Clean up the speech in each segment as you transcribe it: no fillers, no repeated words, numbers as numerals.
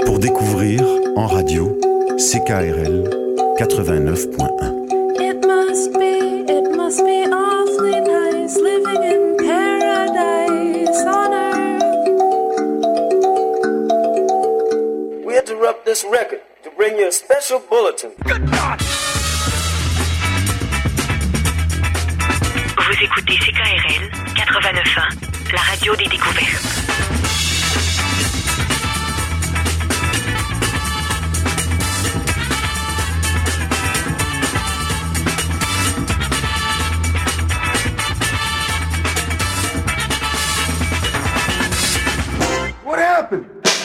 Pour découvrir en radio CKRL 89.1. It must be awfully nice living in paradise on earth. We interrupt this record to bring you a special bulletin. Good God! Vous écoutez CKRL 89.1, la radio des découvertes. What happened?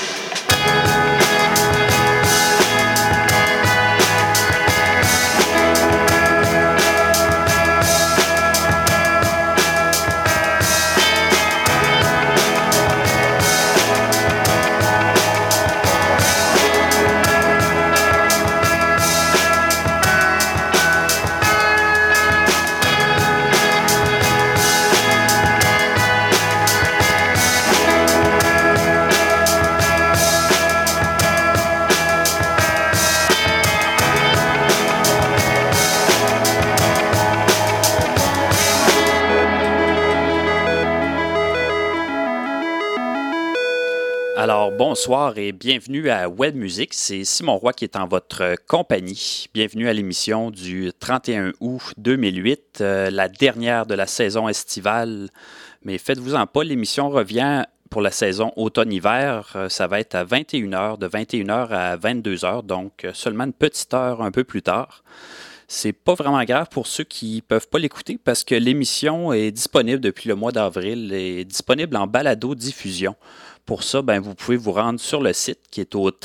Alors, bonsoir et bienvenue à Web Musique. C'est Simon Roy qui est en votre compagnie. Bienvenue à l'émission du 31 août 2008, la dernière de la saison estivale. Mais faites-vous-en pas, l'émission revient pour la saison automne-hiver. Ça va être à 21h, de 21h à 22h, donc seulement une petite heure un peu plus tard. C'est pas vraiment grave pour ceux qui peuvent pas l'écouter parce que l'émission est disponible depuis le mois d'avril et est disponible en balado-diffusion. Pour ça, vous pouvez vous rendre sur le site qui est au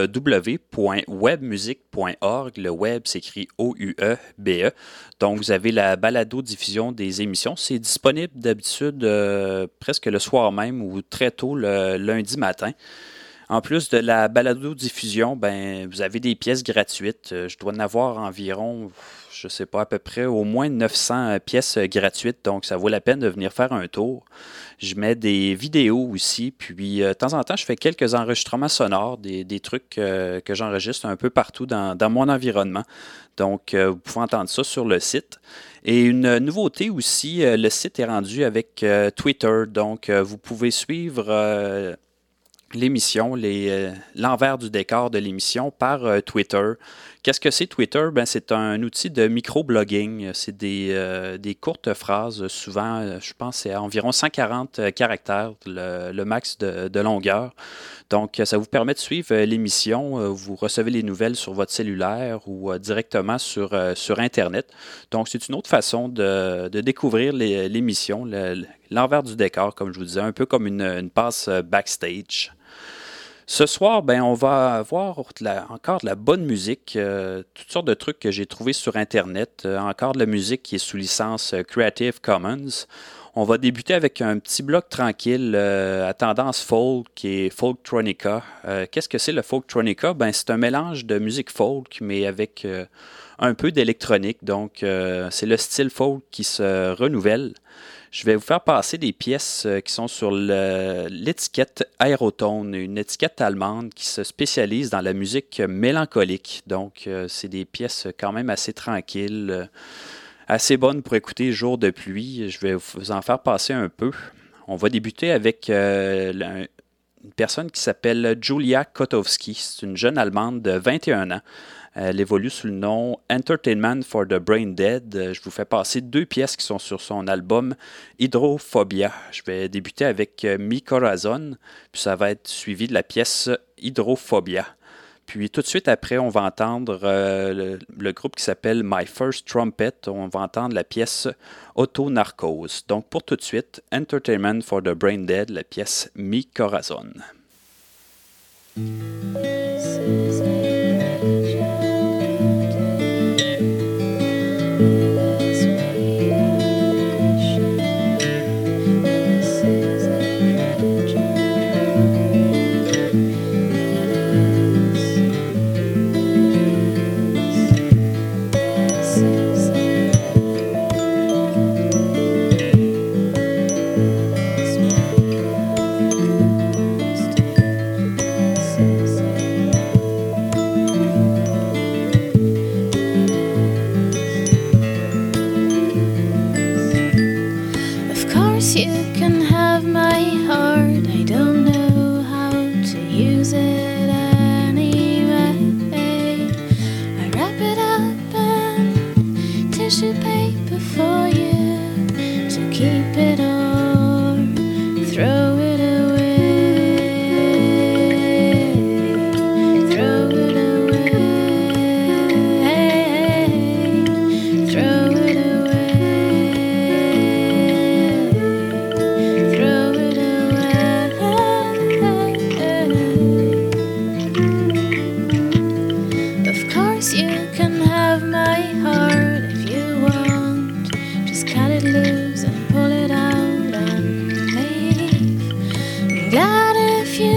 www.webmusique.org. Le web s'écrit O-U-E-B-E. Donc, vous avez la balado-diffusion des émissions. C'est disponible d'habitude presque le soir même ou très tôt le lundi matin. En plus de la balado-diffusion, vous avez des pièces gratuites. Je dois en avoir environ, je sais pas, à peu près au moins 900 pièces gratuites. Donc, ça vaut la peine de venir faire un tour. Je mets des vidéos aussi. Puis, de temps en temps, je fais quelques enregistrements sonores, des trucs que j'enregistre un peu partout dans mon environnement. Donc, vous pouvez entendre ça sur le site. Et une nouveauté aussi, le site est rendu avec Twitter. Donc, vous pouvez suivre l'émission, l'envers du décor de l'émission par Twitter. Qu'est-ce que c'est Twitter? C'est un outil de micro-blogging. C'est des courtes phrases, souvent, je pense, c'est environ 140 caractères, le max de longueur. Donc, ça vous permet de suivre l'émission. Vous recevez les nouvelles sur votre cellulaire ou directement sur Internet. Donc, c'est une autre façon de découvrir l'émission, l'envers du décor, comme je vous disais, un peu comme une passe backstage. Ce soir, on va avoir encore de la bonne musique, toutes sortes de trucs que j'ai trouvés sur Internet, encore de la musique qui est sous licence Creative Commons. On va débuter avec un petit bloc tranquille à tendance folk qui est Folktronica. Qu'est-ce que c'est le Folktronica? C'est un mélange de musique folk, mais avec un peu d'électronique. Donc, c'est le style folk qui se renouvelle. Je vais vous faire passer des pièces qui sont sur l'étiquette Aerotone, une étiquette allemande qui se spécialise dans la musique mélancolique. Donc, c'est des pièces quand même assez tranquilles, assez bonnes pour écouter jour de pluie. Je vais vous en faire passer un peu. On va débuter avec une personne qui s'appelle Julia Kotowski. C'est une jeune Allemande de 21 ans. Elle évolue sous le nom Entertainment for the Brain Dead. Je vous fais passer deux pièces qui sont sur son album Hydrophobia. Je vais débuter avec Mi Corazon, puis ça va être suivi de la pièce Hydrophobia. Puis tout de suite après, on va entendre le groupe qui s'appelle My First Trumpet. On va entendre la pièce Auto Narcose. Donc pour tout de suite, Entertainment for the Brain Dead, la pièce Mi Corazon.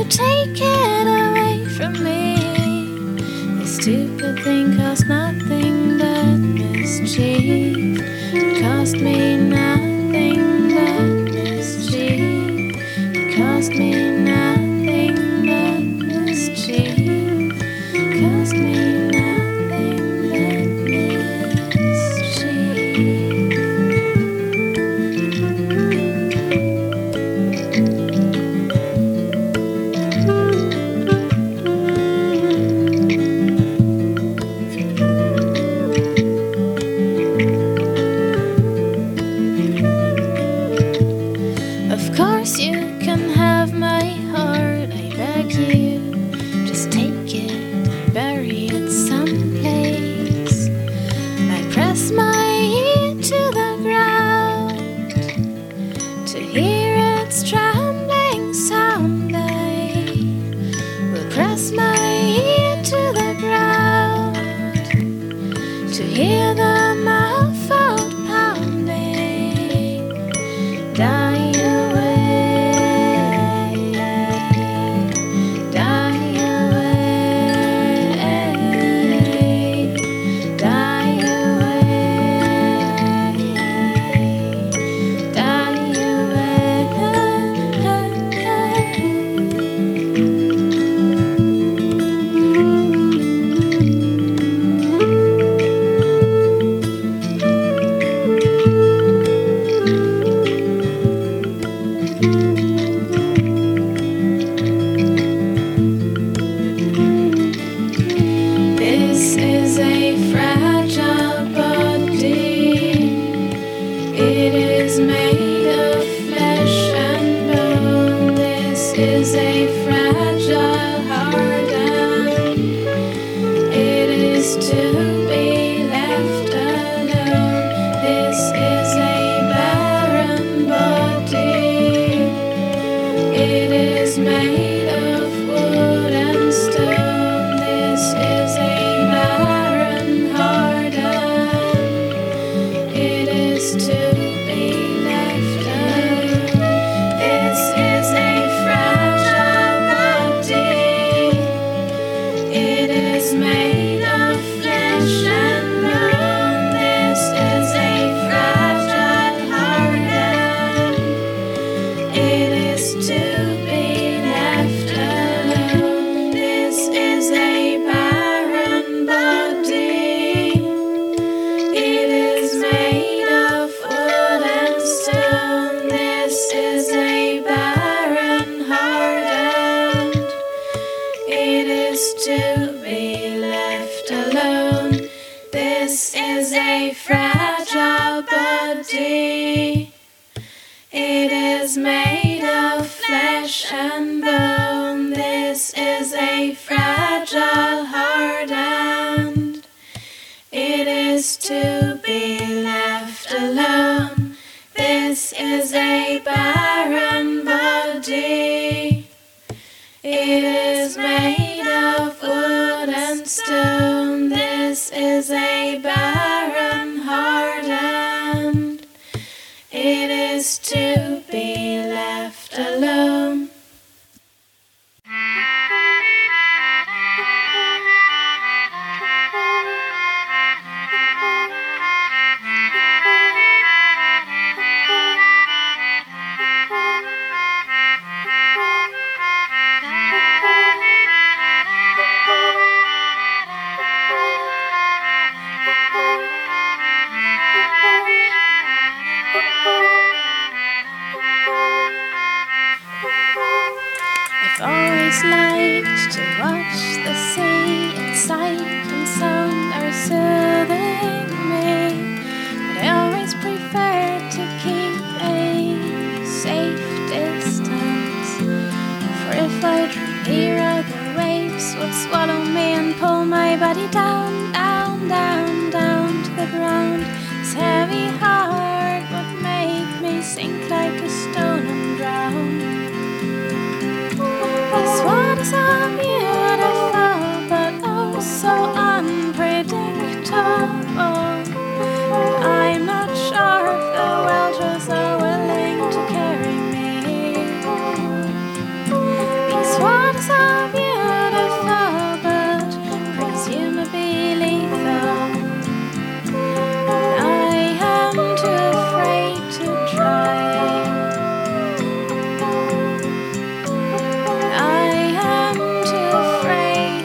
take it away from me. This stupid thing cost nothing but mischief. It cost me nothing but mischief. It cost me nothing but mischief. It cost me nothing but mischief. Of course you can have my heart, I beg you. Just take it and bury it someplace. I press my ear to the ground to hear its trembling sound. I will press my ear to the ground to hear the muffled pounding die away, die away, die away, die This is a fragile body. It is made of flesh and bone. This is a fragile heart, and it is to be left alone. This is a barren body. It is made of wood and stone. This is a barren heart, and it is to be left alone. This is a fragile body. It is made of flesh and bone. This is a fragile heart, and it is to be left alone. This is a barren body. It is made of wood and stone. This is a barren heart, and it is to be left alone. This is a fragile body. It is made of flesh and bone. This is a fragile heart, and it is to be left alone. This is a barren body. It is made of wood and stone. This is a barren heart, and it is to be left alone. I've always liked to watch the sea, its sight and sound are soothing me, but I always prefer to keep a safe distance. For if I drew nearer, the waves would swallow me and pull my body down, down, down, down to the ground. This heavy heart would make me sink like a stone and drown. This water's so beautiful, but oh so unpredictable. But I'm not sure if the Welshers are willing to carry me. These waters waters are beautiful, but presumably lethal. I am too afraid to try. I am too afraid.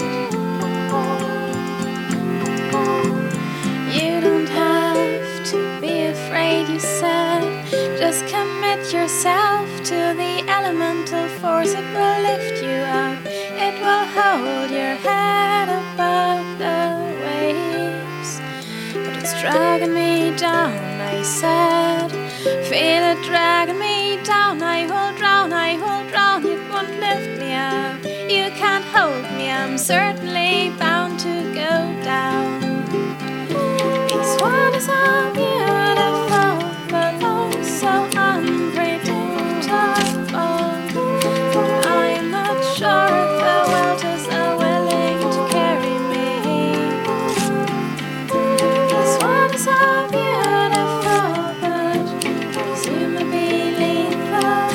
You don't have to be afraid, you said. Just commit yourself to the elemental force. It will lift you up. It will hold your head above the waves. But it's dragging me down, I said. Feel it dragging me down. I will drown, I will drown. It won't lift me up. You can't hold me. I'm certainly bound to go down. These waters are beautiful, but also unpredictable. I'm not sure if the welters are willing to carry me. These waters are beautiful, but presumably lethal.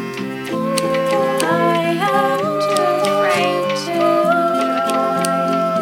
I am too afraid to try.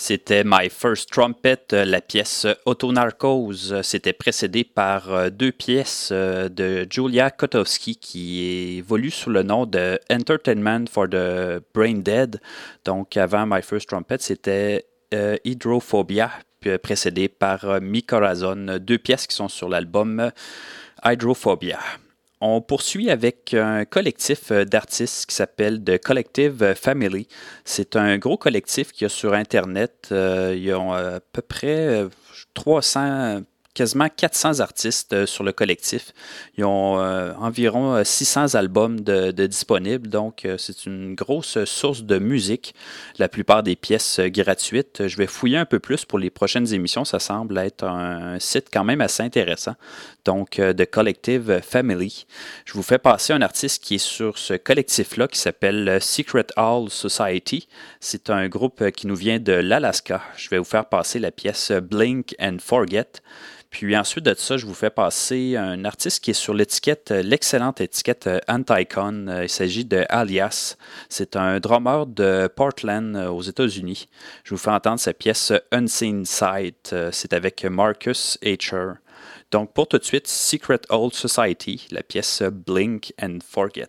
C'était My First Trumpet, la pièce Autonarcose. C'était précédé par deux pièces de Julia Kotowski qui évoluent sous le nom de Entertainment for the Brain Dead. Donc avant My First Trumpet, c'était Hydrophobia, précédé par Mi Corazon, deux pièces qui sont sur l'album Hydrophobia. On poursuit avec un collectif d'artistes qui s'appelle The Collective Family. C'est un gros collectif qu'il y a sur Internet. Ils ont à peu près 300, quasiment 400 artistes sur le collectif. Ils ont environ 600 albums de disponibles, donc c'est une grosse source de musique. La plupart des pièces gratuites. Je vais fouiller un peu plus pour les prochaines émissions. Ça semble être un site quand même assez intéressant. Donc, The Collective Family. Je vous fais passer un artiste qui est sur ce collectif-là qui s'appelle Secret Hall Society. C'est un groupe qui nous vient de l'Alaska. Je vais vous faire passer la pièce Blink and Forget. Puis ensuite de ça, je vous fais passer un artiste qui est sur l'étiquette, l'excellente étiquette Anticon. Il s'agit de Alias. C'est un drummer de Portland aux États-Unis. Je vous fais entendre sa pièce Unseen Sight. C'est avec Marcus Hatcher. Donc pour tout de suite, Secret Old Society, la pièce Blink and Forget.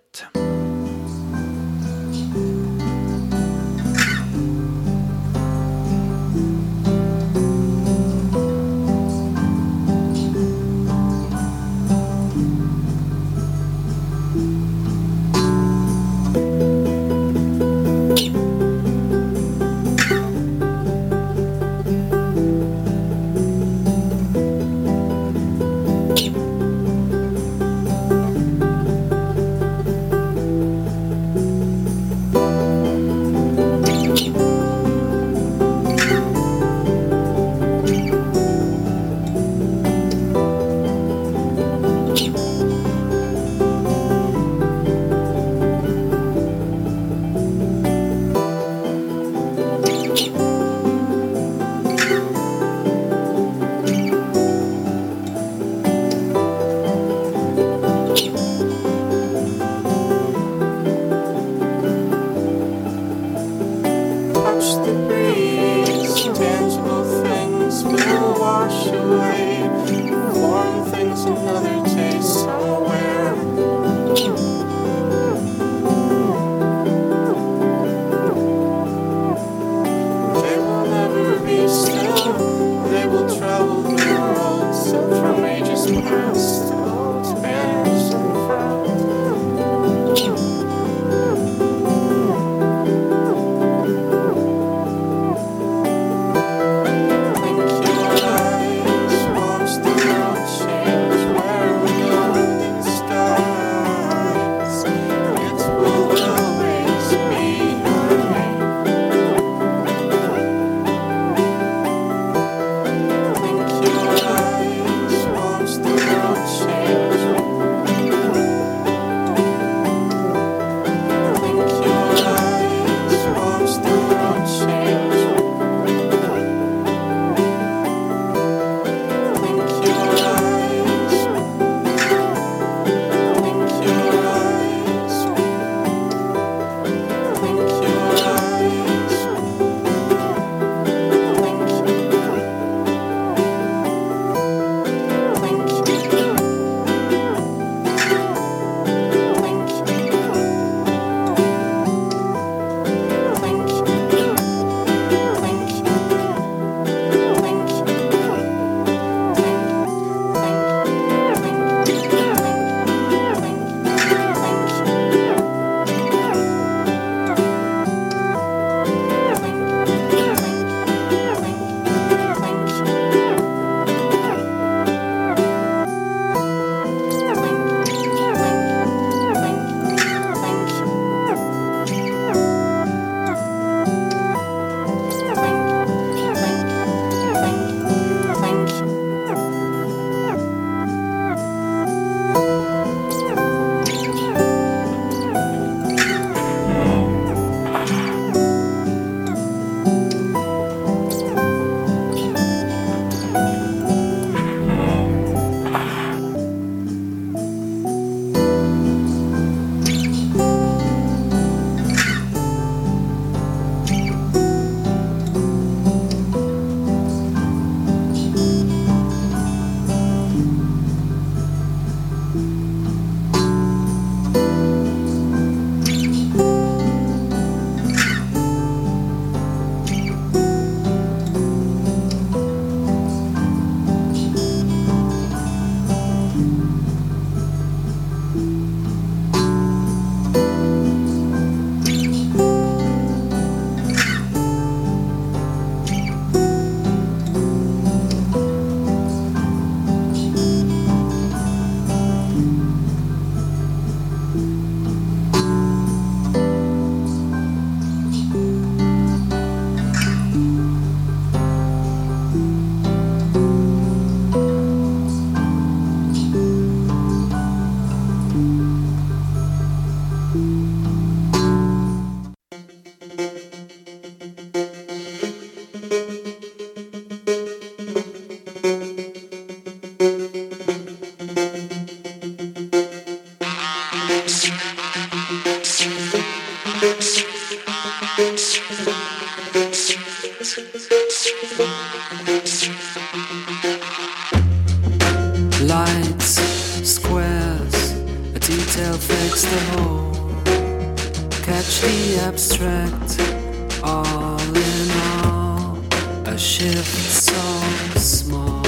fix the whole, catch the abstract, all in all, a shift so small,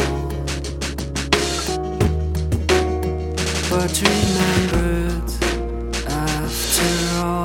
but remembered after all.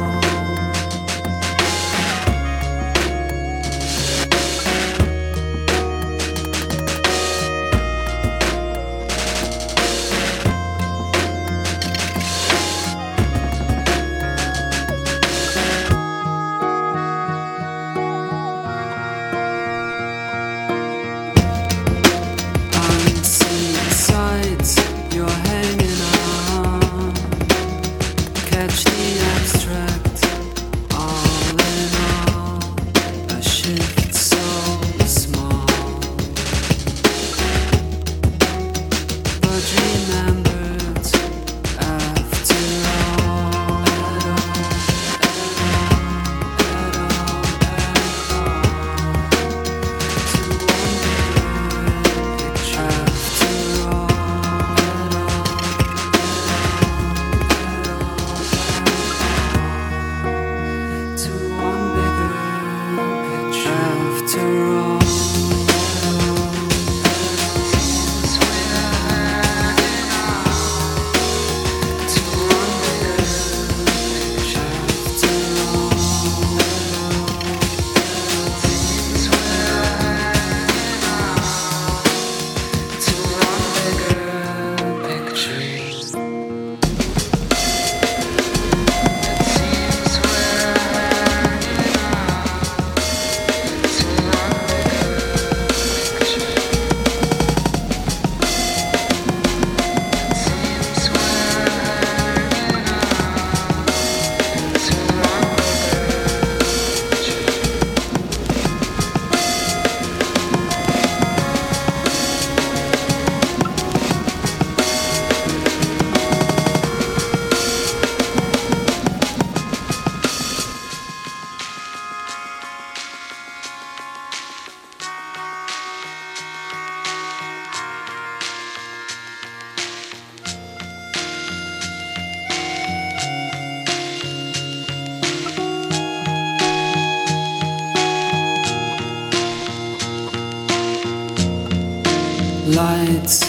Lights,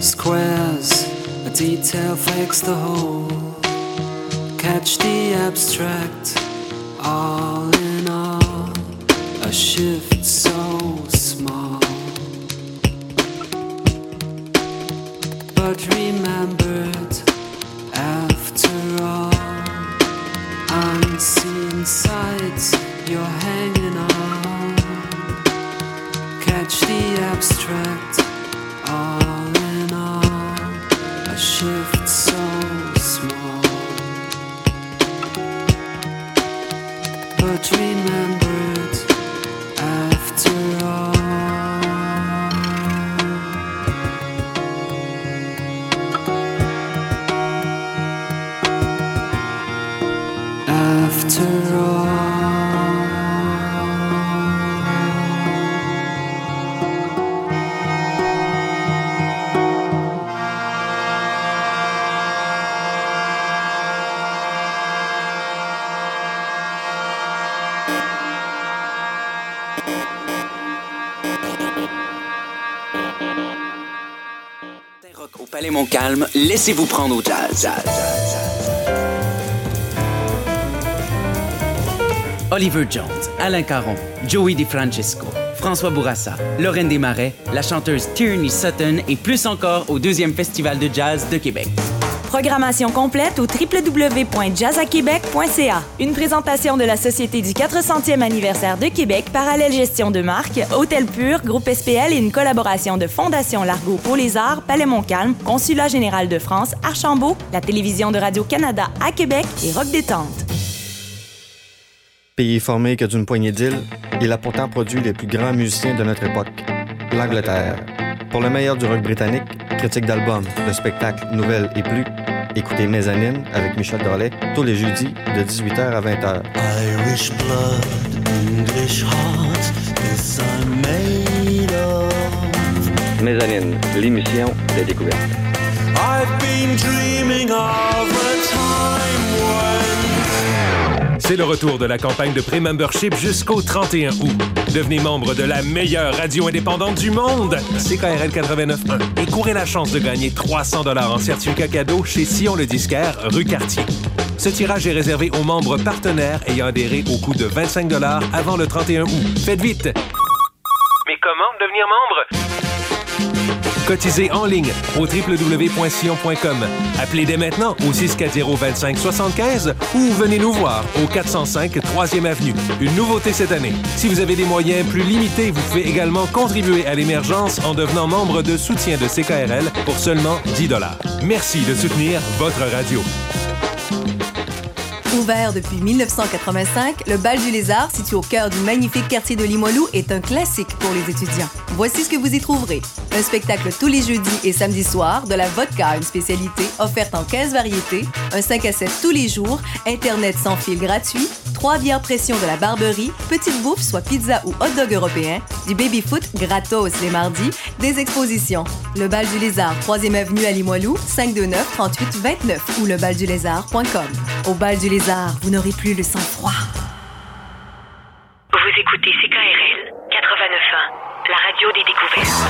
squares, a detail fix the whole, catch the abstract, all in all, a shift so small, but remembered after all, unseen sights you're hanging on, catch the abstract, all in all, a shift so small, but remembered after all. After all. Au Palais Montcalm, laissez-vous prendre au jazz. Oliver Jones, Alain Caron, Joey DeFrancesco, François Bourassa, Lorraine Desmarais, la chanteuse Tierney Sutton et plus encore au 2e Festival de jazz de Québec. Programmation complète au www.jazzaquebec.ca. Une présentation de la Société du 400e anniversaire de Québec, Parallèle Gestion de marque, Hôtel Pur, Groupe SPL et une collaboration de Fondation Largo pour les Arts, Palais Montcalm, Consulat général de France, Archambault, la Télévision de Radio-Canada à Québec et Rock Détente. Pays formé que d'une poignée d'îles, il a pourtant produit les plus grands musiciens de notre époque, l'Angleterre. Pour le meilleur du rock britannique, critique d'albums, de spectacles, nouvelles et plus, écoutez Mezzanine avec Michel Drolet tous les jeudis de 18h à 20h. Irish blood, English heart, this I'm made of. Mezzanine, l'émission des découvertes. I've been dreaming of a time. C'est le retour de la campagne de pré-membership jusqu'au 31 août. Devenez membre de la meilleure radio indépendante du monde, CKRL 89.1, et courez la chance de gagner 300 $ en certificat cadeau chez Sillon le disquaire, rue Cartier. Ce tirage est réservé aux membres partenaires ayant adhéré au coût de 25 $ avant le 31 août. Faites vite! Mais comment devenir membre? Cotisez en ligne au www.sillon.com. Appelez dès maintenant au 640-2575 ou venez nous voir au 405 3e Avenue. Une nouveauté cette année. Si vous avez des moyens plus limités, vous pouvez également contribuer à l'émergence en devenant membre de soutien de CKRL pour seulement 10 $. Merci de soutenir votre radio. Ouvert depuis 1985, le Bal du Lézard, situé au cœur du magnifique quartier de Limoilou, est un classique pour les étudiants. Voici ce que vous y trouverez. Un spectacle tous les jeudis et samedis soirs, de la vodka, une spécialité, offerte en 15 variétés, un 5 à 7 tous les jours, Internet sans fil gratuit, 3 bières pression de la Barberie, petite bouffe, soit pizza ou hot dog européen, du baby-foot gratos les mardis, des expositions. Le Bal du Lézard, 3e Avenue à Limoilou, 529-3829 ou lebaldulézard.com. Au Bal du Lézard, vous n'aurez plus le sang-froid. Vous écoutez CKRL 89.1, la radio des découvertes.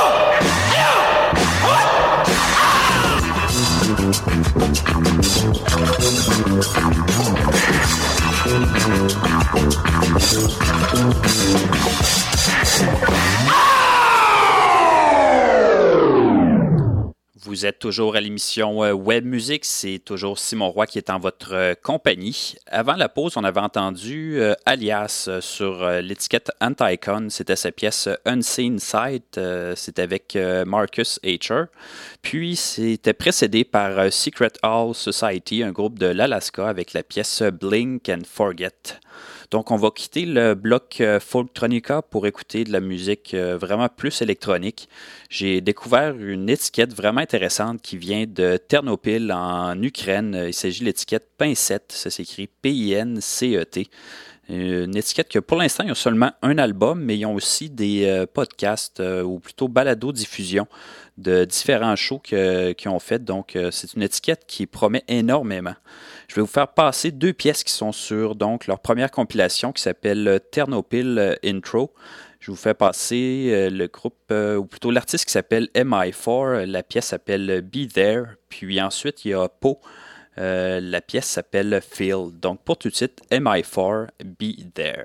Vous êtes toujours à l'émission Web Musique, c'est toujours Simon Roy qui est en votre compagnie. Avant la pause, on avait entendu Alias sur l'étiquette Anticon, c'était sa pièce Unseen Sight, c'était avec Marcus Hatcher. Puis c'était précédé par Secret Hall Society, un groupe de l'Alaska avec la pièce Blink and Forget. Donc, on va quitter le bloc Folktronica pour écouter de la musique vraiment plus électronique. J'ai découvert une étiquette vraiment intéressante qui vient de Ternopil en Ukraine. Il s'agit de l'étiquette Pincette, ça s'écrit P-I-N-C-E-T. Une étiquette que pour l'instant, ils ont seulement un album, mais ils ont aussi des podcasts ou plutôt balado-diffusion de différents shows qu'ils ont fait. Donc, c'est une étiquette qui promet énormément. Je vais vous faire passer 2 pièces qui sont sur donc, leur première compilation qui s'appelle Ternopil Intro. Je vous fais passer le groupe, ou plutôt l'artiste qui s'appelle MI4. La pièce s'appelle Be There. Puis ensuite, il y a Po. La pièce s'appelle Feel. Donc pour tout de suite, MI4, Be There.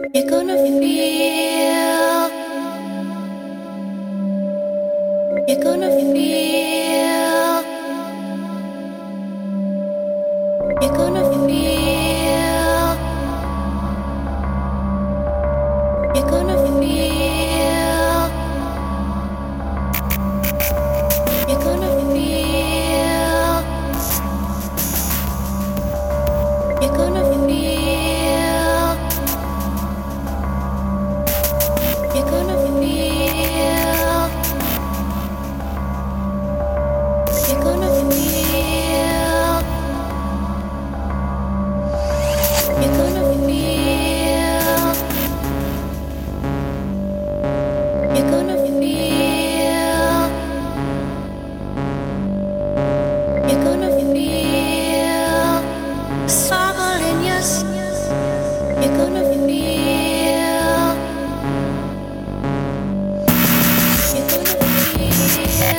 You're gonna feel. You're gonna feel. You're gonna feel. You're gonna feel. You're gonna feel. You're gonna feel. You're gonna feel. You're gonna feel. You're gonna feel. You're gonna feel. You're gonna feel the struggle in your skin. You're gonna feel. You're gonna feel.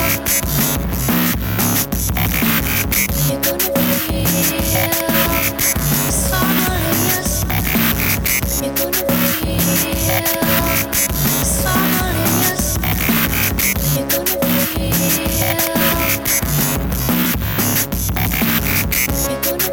You're gonna feel the struggle in your skin. You're gonna feel the struggle in your skin. You're gonna feel. You're gonna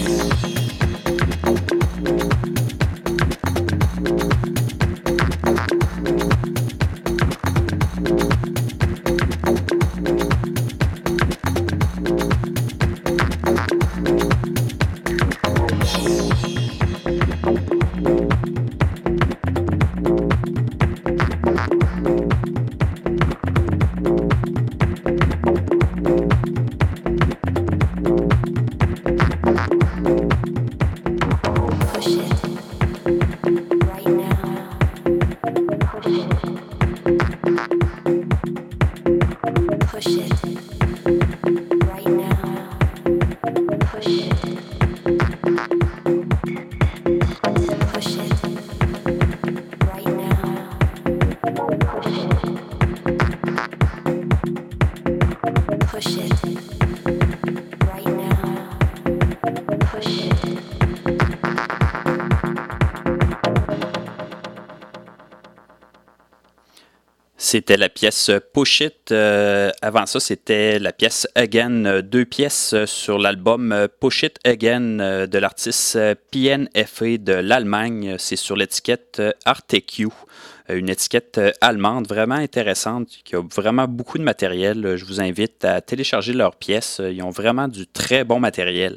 C'était la pièce Push It. Avant ça, c'était la pièce Again, 2 pièces sur l'album Push It Again de l'artiste PNFA de l'Allemagne. C'est sur l'étiquette RTQ, une étiquette allemande vraiment intéressante qui a vraiment beaucoup de matériel. Je vous invite à télécharger leurs pièces. Ils ont vraiment du très bon matériel.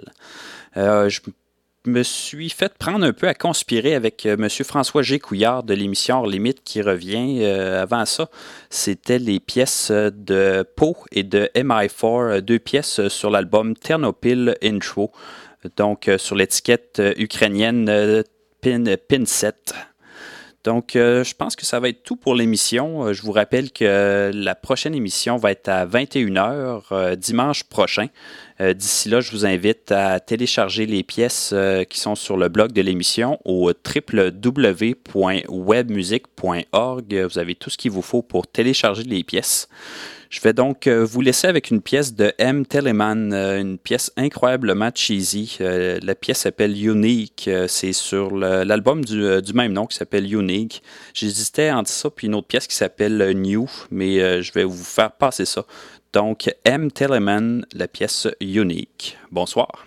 Je me suis fait prendre un peu à conspirer avec M. François G. Couillard de l'émission Hors Limite qui revient. Avant ça, c'était les pièces de Poe et de MI4, 2 pièces sur l'album Ternopil Intro, donc sur l'étiquette ukrainienne Pinset. Donc, je pense que ça va être tout pour l'émission. Je vous rappelle que la prochaine émission va être à 21h dimanche prochain. D'ici là, je vous invite à télécharger les pièces qui sont sur le blog de l'émission au www.webmusic.org. Vous avez tout ce qu'il vous faut pour télécharger les pièces. Je vais donc vous laisser avec une pièce de M. Telemann, une pièce incroyablement cheesy. La pièce s'appelle Unique. C'est sur l'album du même nom qui s'appelle Unique. J'hésitais entre ça puis une autre pièce qui s'appelle New, mais je vais vous faire passer ça. Donc, M. Telemann, la pièce Unique. Bonsoir.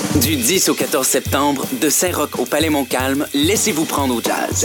Du 10 au 14 septembre, de Saint-Roch au Palais Montcalm, laissez-vous prendre au jazz.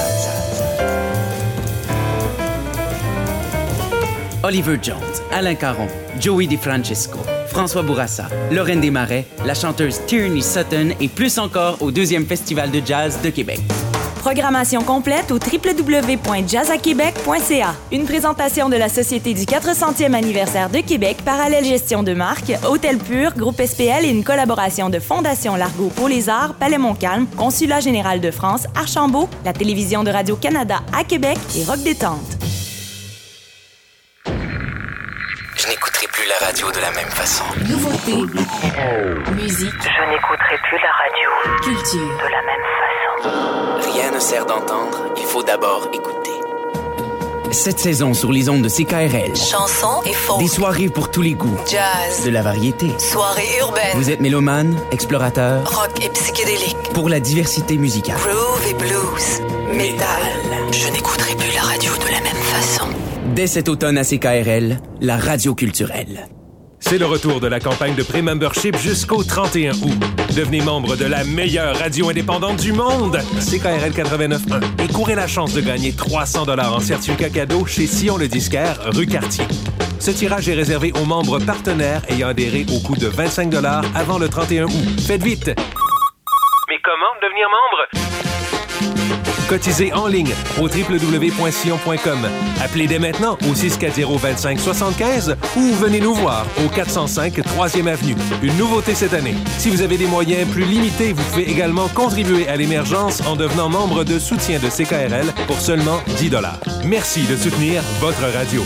Oliver Jones, Alain Caron, Joey DeFrancesco, François Bourassa, Lorraine Desmarais, la chanteuse Tierney Sutton et plus encore au 2e Festival de jazz de Québec. Programmation complète au www.jazzaquebec.ca. Une présentation de la Société du 400e anniversaire de Québec, Parallèle Gestion de marque, Hôtel Pur, Groupe SPL et une collaboration de Fondation Largo pour les Arts, Palais Montcalm, Consulat général de France, Archambault, la télévision de Radio-Canada à Québec et Rock Détente. Je n'écouterai plus la radio de la même façon. Nouveauté, musique. Je n'écouterai plus la radio Culture. de la même façon. Rien ne sert d'entendre, il faut d'abord écouter. Cette saison sur les ondes de CKRL. Chansons et folk. Des soirées pour tous les goûts. Jazz. De la variété. Soirée urbaine. Vous êtes mélomane, explorateur. Rock et psychédélique. Pour la diversité musicale. Groove et blues. Metal. Je n'écouterai plus la radio de la même façon. Dès cet automne à CKRL, la radio culturelle. C'est le retour de la campagne de pré-membership jusqu'au 31 août. Devenez membre de la meilleure radio indépendante du monde, CKRL 89.1, et courez la chance de gagner 300 $ en certificat cadeau chez Sillon le disquaire, rue Cartier. Ce tirage est réservé aux membres partenaires ayant adhéré au coût de 25 $ avant le 31 août. Faites vite! Mais comment devenir membre? Cotisez en ligne au www.sillon.com. Appelez dès maintenant au 640-2575 ou venez nous voir au 405 3e Avenue. Une nouveauté cette année. Si vous avez des moyens plus limités, vous pouvez également contribuer à l'émergence en devenant membre de soutien de CKRL pour seulement 10 $. Merci de soutenir votre radio.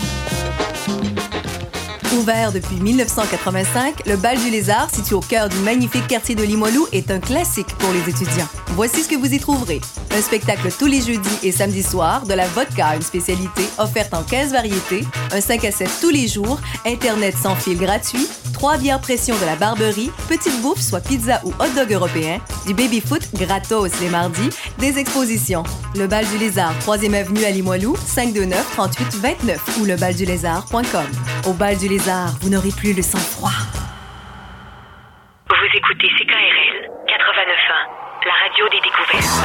Ouvert depuis 1985, le Bal du Lézard, situé au cœur du magnifique quartier de Limoilou, est un classique pour les étudiants. Voici ce que vous y trouverez. Un spectacle tous les jeudis et samedis soirs, de la vodka, une spécialité offerte en 15 variétés, un 5 à 7 tous les jours, Internet sans fil gratuit, 3 bières pression de la Barberie, petite bouffe, soit pizza ou hot dog européen, du baby-foot gratos les mardis, des expositions. Le Bal du Lézard, 3e Avenue à Limoilou, 529-3829 ou lebaldulézard.com. Au Bal du Lézard, vous n'aurez plus le sang-froid. Vous écoutez CKRL 89.1, la radio des découvertes.